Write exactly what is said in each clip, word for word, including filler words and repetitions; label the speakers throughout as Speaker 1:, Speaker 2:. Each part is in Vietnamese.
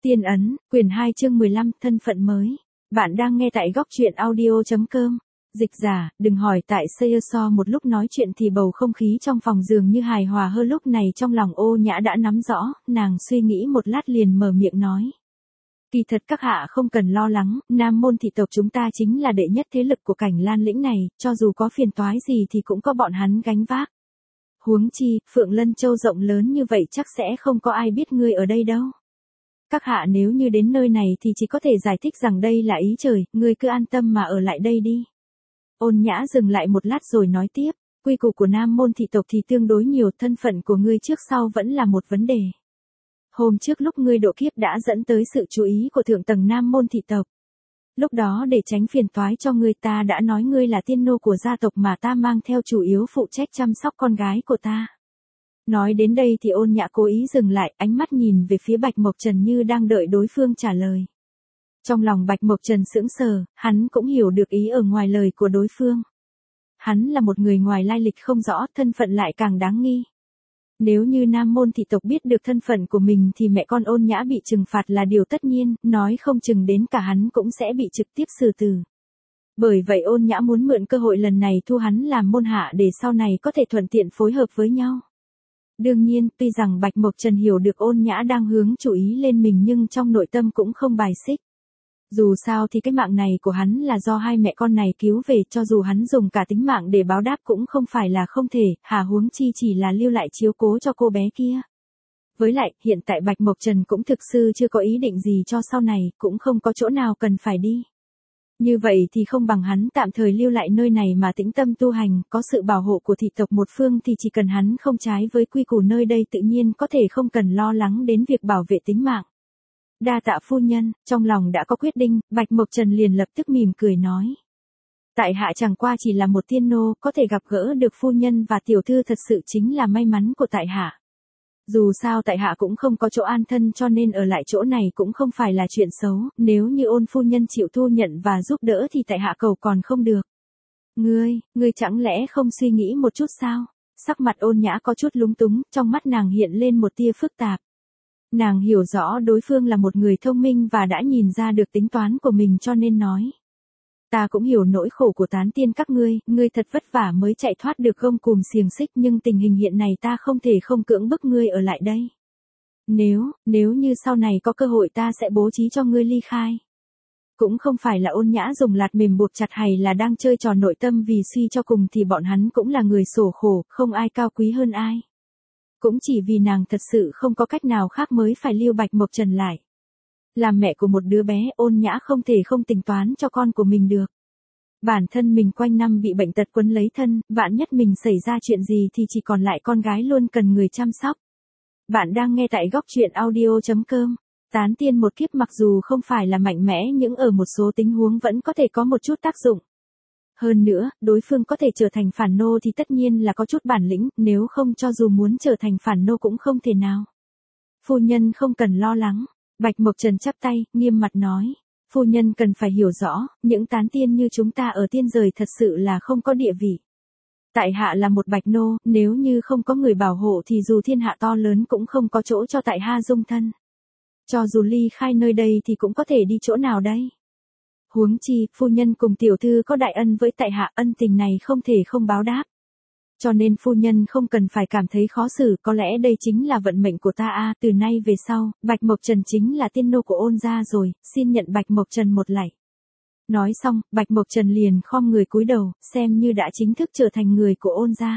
Speaker 1: Tiên ấn, quyển hai chương mười lăm, thân phận mới. Bạn đang nghe tại góc truyện audio.com. Dịch giả, đừng hỏi tại Searso một lúc nói chuyện thì bầu không khí trong phòng dường như hài hòa hơn. Lúc này trong lòng Ô Nhã đã nắm rõ, nàng suy nghĩ một lát liền mở miệng nói. Kỳ thật các hạ không cần lo lắng, Nam môn thị tộc chúng ta chính là đệ nhất thế lực của Cảnh Lan lĩnh này, cho dù có phiền toái gì thì cũng có bọn hắn gánh vác. Huống chi, Phượng Lân Châu rộng lớn như vậy chắc sẽ không có ai biết ngươi ở đây đâu. Các hạ nếu như đến nơi này thì chỉ có thể giải thích rằng đây là ý trời, ngươi cứ an tâm mà ở lại đây đi. Ôn Nhã dừng lại một lát rồi nói tiếp, quy củ của Nam môn thị tộc thì tương đối nhiều, thân phận của ngươi trước sau vẫn là một vấn đề. Hôm trước lúc ngươi độ kiếp đã dẫn tới sự chú ý của thượng tầng Nam môn thị tộc. Lúc đó để tránh phiền toái cho ngươi ta đã nói ngươi là tiên nô của gia tộc mà ta mang theo chủ yếu phụ trách chăm sóc con gái của ta. Nói đến đây thì Ôn Nhã cố ý dừng lại, ánh mắt nhìn về phía Bạch Mộc Trần như đang đợi đối phương trả lời. Trong lòng Bạch Mộc Trần sững sờ, hắn cũng hiểu được ý ở ngoài lời của đối phương. Hắn là một người ngoài lai lịch không rõ, thân phận lại càng đáng nghi. Nếu như Nam môn thị tộc biết được thân phận của mình thì mẹ con Ôn Nhã bị trừng phạt là điều tất nhiên, nói không chừng đến cả hắn cũng sẽ bị trực tiếp xử tử. Bởi vậy Ôn Nhã muốn mượn cơ hội lần này thu hắn làm môn hạ để sau này có thể thuận tiện phối hợp với nhau. Đương nhiên, tuy rằng Bạch Mộc Trần hiểu được Ôn Nhã đang hướng chú ý lên mình nhưng trong nội tâm cũng không bài xích. Dù sao thì cái mạng này của hắn là do hai mẹ con này cứu về, cho dù hắn dùng cả tính mạng để báo đáp cũng không phải là không thể, hà huống chi chỉ là lưu lại chiếu cố cho cô bé kia. Với lại, hiện tại Bạch Mộc Trần cũng thực sự chưa có ý định gì cho sau này, cũng không có chỗ nào cần phải đi. Như vậy thì không bằng hắn tạm thời lưu lại nơi này mà tĩnh tâm tu hành, có sự bảo hộ của thị tộc một phương thì chỉ cần hắn không trái với quy củ nơi đây tự nhiên có thể không cần lo lắng đến việc bảo vệ tính mạng. Đa tạ phu nhân, trong lòng đã có quyết định, Bạch Mộc Trần liền lập tức mỉm cười nói. Tại hạ chẳng qua chỉ là một tiên nô, có thể gặp gỡ được phu nhân và tiểu thư thật sự chính là may mắn của tại hạ. Dù sao tại hạ cũng không có chỗ an thân cho nên ở lại chỗ này cũng không phải là chuyện xấu, nếu như Ôn phu nhân chịu thu nhận và giúp đỡ thì tại hạ cầu còn không được. Ngươi, ngươi chẳng lẽ không suy nghĩ một chút sao? Sắc mặt Ôn Nhã có chút lúng túng, trong mắt nàng hiện lên một tia phức tạp. Nàng hiểu rõ đối phương là một người thông minh và đã nhìn ra được tính toán của mình cho nên nói. Ta cũng hiểu nỗi khổ của tán tiên các ngươi, ngươi thật vất vả mới chạy thoát được gông cùm xiềng xích nhưng tình hình hiện này ta không thể không cưỡng bức ngươi ở lại đây. Nếu, nếu như sau này có cơ hội ta sẽ bố trí cho ngươi ly khai. Cũng không phải là Ôn Nhã dùng lạt mềm buộc chặt hay là đang chơi trò nội tâm vì suy cho cùng thì bọn hắn cũng là người sổ khổ, không ai cao quý hơn ai. Cũng chỉ vì nàng thật sự không có cách nào khác mới phải lưu Bạch Mộc Trần lại. Làm mẹ của một đứa bé, Ôn Nhã không thể không tính toán cho con của mình được. Bản thân mình quanh năm bị bệnh tật quấn lấy thân, vạn nhất mình xảy ra chuyện gì thì chỉ còn lại con gái luôn cần người chăm sóc. Bạn đang nghe tại góc truyện audio.com. Tán tiên một kiếp mặc dù không phải là mạnh mẽ nhưng ở một số tình huống vẫn có thể có một chút tác dụng. Hơn nữa, đối phương có thể trở thành phản nô thì tất nhiên là có chút bản lĩnh, nếu không cho dù muốn trở thành phản nô cũng không thể nào. Phu nhân không cần lo lắng. Bạch Mộc Trần chắp tay, nghiêm mặt nói. Phu nhân cần phải hiểu rõ, những tán tiên như chúng ta ở tiên giới thật sự là không có địa vị. Tại hạ là một bạch nô, nếu như không có người bảo hộ thì dù thiên hạ to lớn cũng không có chỗ cho tại hạ dung thân. Cho dù ly khai nơi đây thì cũng có thể đi chỗ nào đây. Huống chi, phu nhân cùng tiểu thư có đại ân với tại hạ, ân tình này không thể không báo đáp. Cho nên phu nhân không cần phải cảm thấy khó xử, có lẽ đây chính là vận mệnh của ta a. À, từ nay về sau, Bạch Mộc Trần chính là tiên nô của Ôn gia rồi, xin nhận Bạch Mộc Trần một lạy. Nói xong, Bạch Mộc Trần liền khom người cúi đầu, xem như đã chính thức trở thành người của Ôn gia.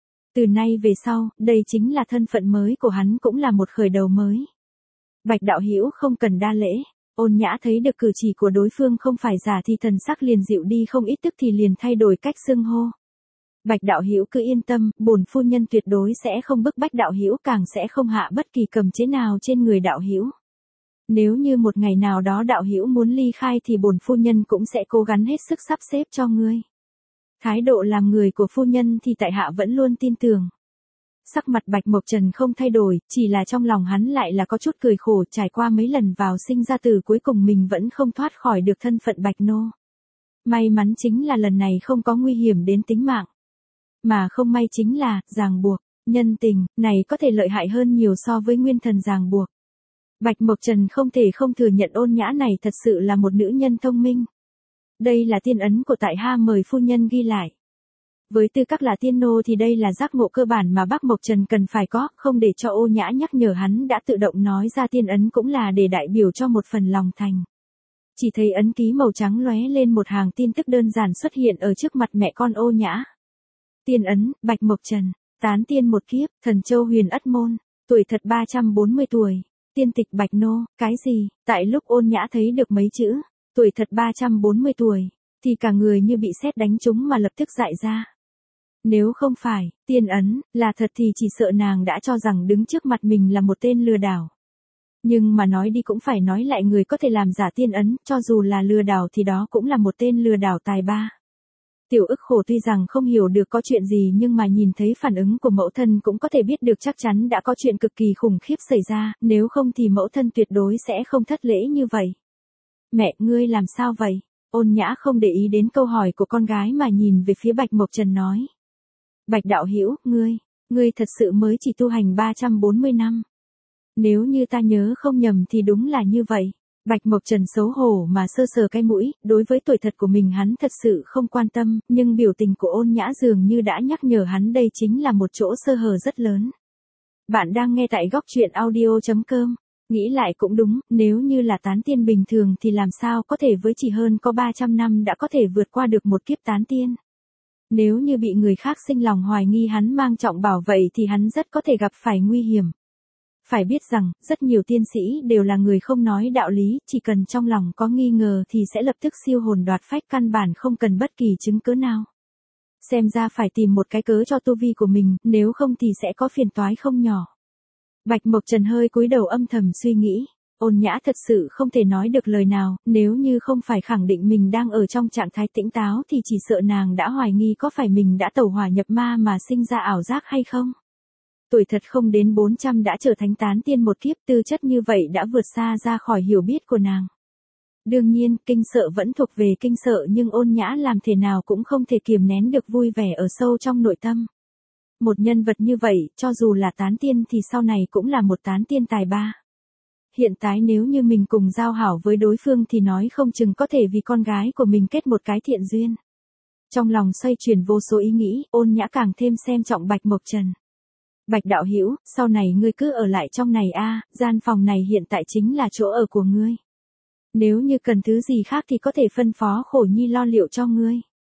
Speaker 1: Từ nay về sau, đây chính là thân phận mới của hắn cũng là một khởi đầu mới. Bạch đạo hữu không cần đa lễ. Ôn Nhã thấy được cử chỉ của đối phương không phải giả thì thần sắc liền dịu đi không ít, tức thì liền thay đổi cách xưng hô. Bạch đạo hữu cứ yên tâm, bổn phu nhân tuyệt đối sẽ không bức bách đạo hữu, càng sẽ không hạ bất kỳ cầm chế nào trên người đạo hữu. Nếu như một ngày nào đó đạo hữu muốn ly khai thì bổn phu nhân cũng sẽ cố gắng hết sức sắp xếp cho ngươi. Thái độ làm người của phu nhân thì tại hạ vẫn luôn tin tưởng. Sắc mặt Bạch Mộc Trần không thay đổi, chỉ là trong lòng hắn lại là có chút cười khổ, trải qua mấy lần vào sinh ra tử cuối cùng mình vẫn không thoát khỏi được thân phận Bạch nô. May mắn chính là lần này không có nguy hiểm đến tính mạng. Mà không may chính là, ràng buộc, nhân tình, này có thể lợi hại hơn nhiều so với nguyên thần ràng buộc. Bạch Mộc Trần không thể không thừa nhận Ôn Nhã này thật sự là một nữ nhân thông minh. Đây là tiên ấn của tại Ha mời phu nhân ghi lại. Với tư cách là tiên nô thì đây là giác ngộ cơ bản mà bác Mộc Trần cần phải có, không để cho Ô Nhã nhắc nhở hắn đã tự động nói ra tiên ấn cũng là để đại biểu cho một phần lòng thành. Chỉ thấy ấn ký màu trắng lóe lên một hàng tin tức đơn giản xuất hiện ở trước mặt mẹ con Ô Nhã. Tiên ấn, Bạch Mộc Trần, tán tiên một kiếp, thần châu huyền ất môn, tuổi thật ba trăm bốn mươi tuổi, tiên tịch Bạch Nô, cái gì, tại lúc Ôn Nhã thấy được mấy chữ, tuổi thật ba trăm bốn mươi tuổi, thì cả người như bị sét đánh trúng mà lập tức dại ra. Nếu không phải, tiên ấn, là thật thì chỉ sợ nàng đã cho rằng đứng trước mặt mình là một tên lừa đảo. Nhưng mà nói đi cũng phải nói lại, người có thể làm giả tiên ấn, cho dù là lừa đảo thì đó cũng là một tên lừa đảo tài ba. Tiểu ức khổ tuy rằng không hiểu được có chuyện gì nhưng mà nhìn thấy phản ứng của mẫu thân cũng có thể biết được chắc chắn đã có chuyện cực kỳ khủng khiếp xảy ra, nếu không thì mẫu thân tuyệt đối sẽ không thất lễ như vậy. Mẹ, ngươi làm sao vậy? Ôn Nhã không để ý đến câu hỏi của con gái mà nhìn về phía Bạch Mộc Trần nói. Bạch đạo hữu, ngươi, ngươi thật sự mới chỉ tu hành ba trăm bốn mươi năm. Nếu như ta nhớ không nhầm thì đúng là như vậy. Bạch Mộc Trần xấu hổ mà sơ sờ cái mũi, đối với tuổi thật của mình hắn thật sự không quan tâm, nhưng biểu tình của Ôn Nhã dường như đã nhắc nhở hắn đây chính là một chỗ sơ hở rất lớn. Bạn đang nghe tại góc truyện audio chấm com. Nghĩ lại cũng đúng, nếu như là tán tiên bình thường thì làm sao có thể với chỉ hơn có ba trăm năm đã có thể vượt qua được một kiếp tán tiên. Nếu như bị người khác sinh lòng hoài nghi hắn mang trọng bảo vậy thì hắn rất có thể gặp phải nguy hiểm. Phải biết rằng, rất nhiều tiên sĩ đều là người không nói đạo lý, chỉ cần trong lòng có nghi ngờ thì sẽ lập tức siêu hồn đoạt phách, căn bản không cần bất kỳ chứng cớ nào. Xem ra phải tìm một cái cớ cho tu vi của mình, nếu không thì sẽ có phiền toái không nhỏ. Bạch Mộc Trần hơi cúi đầu âm thầm suy nghĩ. Ôn Nhã thật sự không thể nói được lời nào, nếu như không phải khẳng định mình đang ở trong trạng thái tĩnh táo thì chỉ sợ nàng đã hoài nghi có phải mình đã tẩu hỏa nhập ma mà sinh ra ảo giác hay không. Tuổi thật không đến bốn trăm đã trở thành tán tiên một kiếp, tư chất như vậy đã vượt xa ra khỏi hiểu biết của nàng. Đương nhiên, kinh sợ vẫn thuộc về kinh sợ nhưng Ôn Nhã làm thế nào cũng không thể kiềm nén được vui vẻ ở sâu trong nội tâm. Một nhân vật như vậy, cho dù là tán tiên thì sau này cũng là một tán tiên tài ba. Hiện tại nếu như mình cùng giao hảo với đối phương thì nói không chừng có thể vì con gái của mình kết một cái thiện duyên. Trong lòng xoay chuyển vô số ý nghĩ, Ôn Nhã càng thêm xem trọng Bạch Mộc Trần. Bạch đạo hữu, sau này ngươi cứ ở lại trong này a, gian phòng này hiện tại chính là chỗ ở của ngươi. Nếu như cần thứ gì khác thì có thể phân phó Khổ Nhi lo liệu cho ngươi.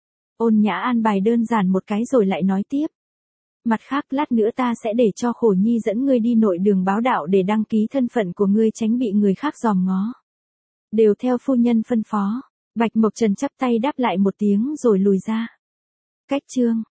Speaker 1: Ôn Nhã an bài đơn giản một cái rồi lại nói tiếp. Mặt khác lát nữa ta sẽ để cho Khổ Nhi dẫn ngươi đi nội đường báo đạo để đăng ký thân phận của ngươi tránh bị người khác dòm ngó. Đều theo phu nhân phân phó. Bạch Mộc Trần chắp tay đáp lại một tiếng rồi lùi ra. Cách chương.